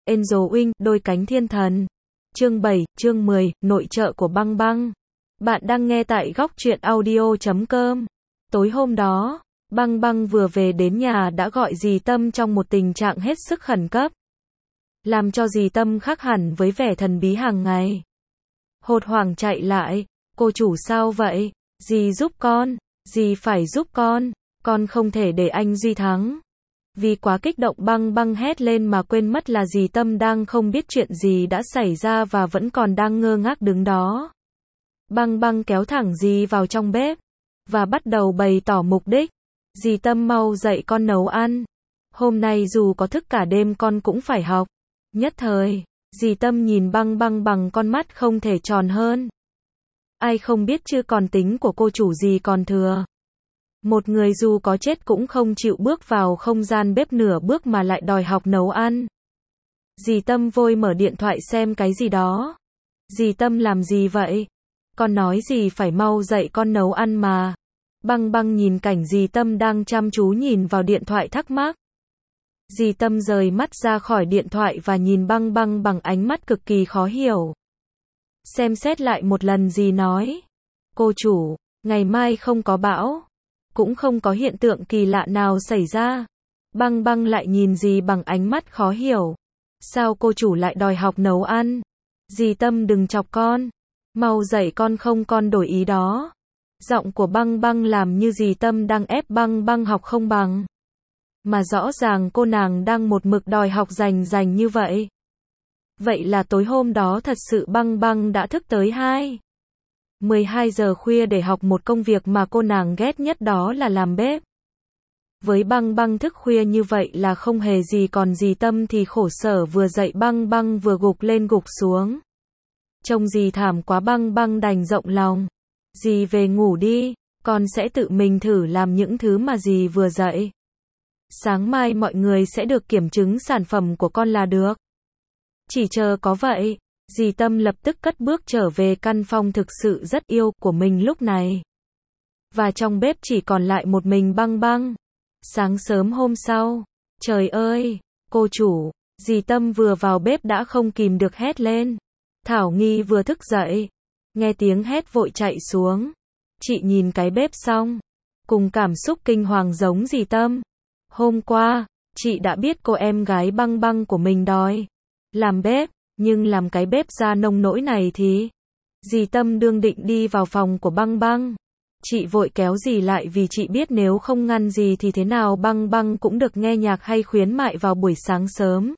Angel Wing, đôi cánh thiên thần. Chương 7, chương 10, nội trợ của Băng Băng. Bạn đang nghe tại góc truyện audio.com. Tối hôm đó, Băng Băng vừa về đến nhà đã gọi dì Tâm trong một tình trạng hết sức khẩn cấp. Làm cho dì Tâm khác hẳn với vẻ thần bí hàng ngày. Hốt hoảng chạy lại, cô chủ sao vậy? Dì giúp con, dì phải giúp con không thể để anh Duy thắng. Vì quá kích động Băng Băng hét lên mà quên mất là dì Tâm đang không biết chuyện gì đã xảy ra và vẫn còn đang ngơ ngác đứng đó. Băng Băng kéo thẳng dì vào trong bếp và bắt đầu bày tỏ mục đích. Dì Tâm mau dạy con nấu ăn. Hôm nay dù có thức cả đêm con cũng phải học. Nhất thời, dì Tâm nhìn Băng Băng bằng con mắt không thể tròn hơn. Ai không biết chứ còn tính của cô chủ gì còn thừa. Một người dù có chết cũng không chịu bước vào không gian bếp nửa bước mà lại đòi học nấu ăn. Dì Tâm vội mở điện thoại xem cái gì đó. Dì Tâm làm gì vậy? Con nói dì phải mau dạy con nấu ăn mà. Băng Băng nhìn cảnh dì Tâm đang chăm chú nhìn vào điện thoại thắc mắc. Dì Tâm rời mắt ra khỏi điện thoại và nhìn Băng Băng bằng ánh mắt cực kỳ khó hiểu. Xem xét lại một lần dì nói. Cô chủ, ngày mai không có bão. Cũng không có hiện tượng kỳ lạ nào xảy ra. Băng Băng lại nhìn dì bằng ánh mắt khó hiểu. Sao cô chủ lại đòi học nấu ăn? Dì Tâm đừng chọc con. Mau dạy con không con đổi ý đó. Giọng của Băng Băng làm như dì Tâm đang ép Băng Băng học không bằng. Mà rõ ràng cô nàng đang một mực đòi học rành như vậy. Vậy là tối hôm đó thật sự Băng Băng đã thức tới 12 giờ khuya để học một công việc mà cô nàng ghét nhất, đó là làm bếp. Với Băng Băng thức khuya như vậy là không hề gì, còn dì Tâm thì khổ sở vừa dậy Băng Băng vừa gục lên gục xuống. Trông dì thảm quá Băng Băng đành rộng lòng. Dì về ngủ đi, con sẽ tự mình thử làm những thứ mà dì vừa dạy. Sáng mai mọi người sẽ được kiểm chứng sản phẩm của con là được. Chỉ chờ có vậy. Dì Tâm lập tức cất bước trở về căn phòng thực sự rất yêu của mình lúc này. Và trong bếp chỉ còn lại một mình Băng Băng. Sáng sớm hôm sau, trời ơi, cô chủ, dì Tâm vừa vào bếp đã không kìm được hét lên. Thảo Nghi vừa thức dậy, nghe tiếng hét vội chạy xuống. Chị nhìn cái bếp xong, cùng cảm xúc kinh hoàng giống dì Tâm. Hôm qua, chị đã biết cô em gái Băng Băng của mình đòi làm bếp. Nhưng làm cái bếp ra nông nỗi này thì... Dì Tâm đương định đi vào phòng của Băng Băng. Chị vội kéo dì lại vì chị biết nếu không ngăn dì thì thế nào Băng Băng cũng được nghe nhạc hay khuyến mại vào buổi sáng sớm.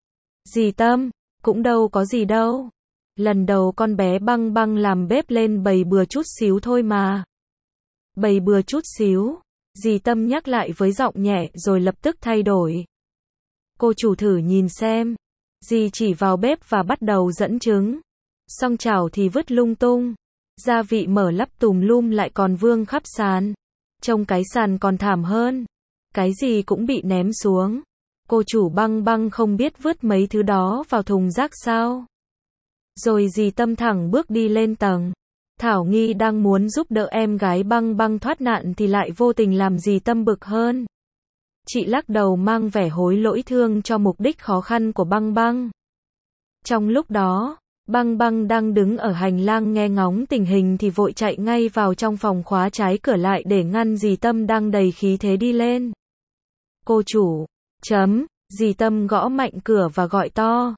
Dì Tâm, cũng đâu có gì đâu. Lần đầu con bé Băng Băng làm bếp lên bày bừa chút xíu thôi mà. Bày bừa chút xíu. Dì Tâm nhắc lại với giọng nhẹ rồi lập tức thay đổi. Cô chủ thử nhìn xem. Dì chỉ vào bếp và bắt đầu dẫn trứng. Xong chảo thì vứt lung tung. Gia vị mở lắp tùm lum lại còn vương khắp sàn. Trông cái sàn còn thảm hơn. Cái gì cũng bị ném xuống. Cô chủ Băng Băng không biết vứt mấy thứ đó vào thùng rác sao. Rồi dì Tâm thẳng bước đi lên tầng. Thảo Nghi đang muốn giúp đỡ em gái Băng Băng thoát nạn thì lại vô tình làm dì Tâm bực hơn. Chị lắc đầu mang vẻ hối lỗi thương cho mục đích khó khăn của Băng Băng. Trong lúc đó, Băng Băng đang đứng ở hành lang nghe ngóng tình hình thì vội chạy ngay vào trong phòng khóa trái cửa lại để ngăn dì Tâm đang đầy khí thế đi lên. Cô chủ, dì Tâm gõ mạnh cửa và gọi to.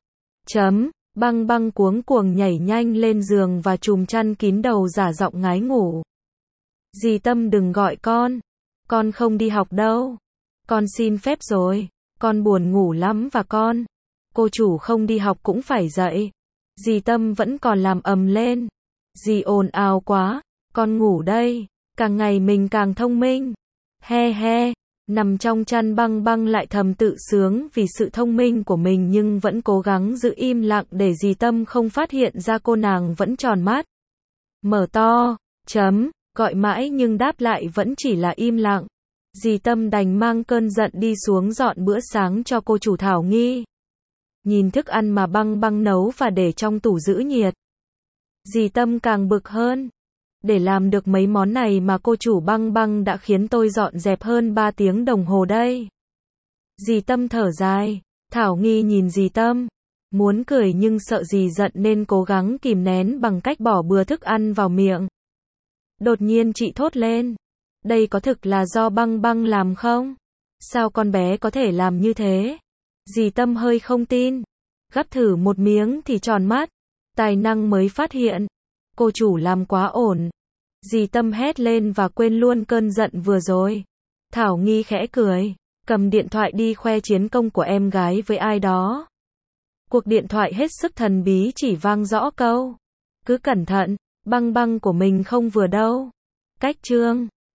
Băng Băng cuống cuồng nhảy nhanh lên giường và trùm chăn kín đầu giả giọng ngái ngủ. Dì Tâm đừng gọi con không đi học đâu. Con xin phép rồi, con buồn ngủ lắm và cô chủ không đi học cũng phải dậy. Dì Tâm vẫn còn làm ầm lên. Dì ồn ào quá, con ngủ đây, càng ngày mình càng thông minh. He, nằm trong chăn Băng Băng lại thầm tự sướng vì sự thông minh của mình nhưng vẫn cố gắng giữ im lặng để dì Tâm không phát hiện ra cô nàng vẫn tròn mắt. Mở to, gọi mãi nhưng đáp lại vẫn chỉ là im lặng. Dì Tâm đành mang cơn giận đi xuống dọn bữa sáng cho cô chủ Thảo Nghi. Nhìn thức ăn mà Băng Băng nấu và để trong tủ giữ nhiệt. Dì Tâm càng bực hơn. Để làm được mấy món này mà cô chủ Băng Băng đã khiến tôi dọn dẹp hơn 3 tiếng đồng hồ đây. Dì Tâm thở dài. Thảo Nghi nhìn dì Tâm. Muốn cười nhưng sợ dì giận nên cố gắng kìm nén bằng cách bỏ bừa thức ăn vào miệng. Đột nhiên chị thốt lên. Đây có thực là do Băng Băng làm không? Sao con bé có thể làm như thế? Dì Tâm hơi không tin. Gắp thử một miếng thì tròn mắt. Tài năng mới phát hiện. Cô chủ làm quá ổn. Dì Tâm hét lên và quên luôn cơn giận vừa rồi. Thảo Nghi khẽ cười. Cầm điện thoại đi khoe chiến công của em gái với ai đó. Cuộc điện thoại hết sức thần bí chỉ vang rõ câu. Cứ cẩn thận, Băng Băng của mình không vừa đâu. Cách chương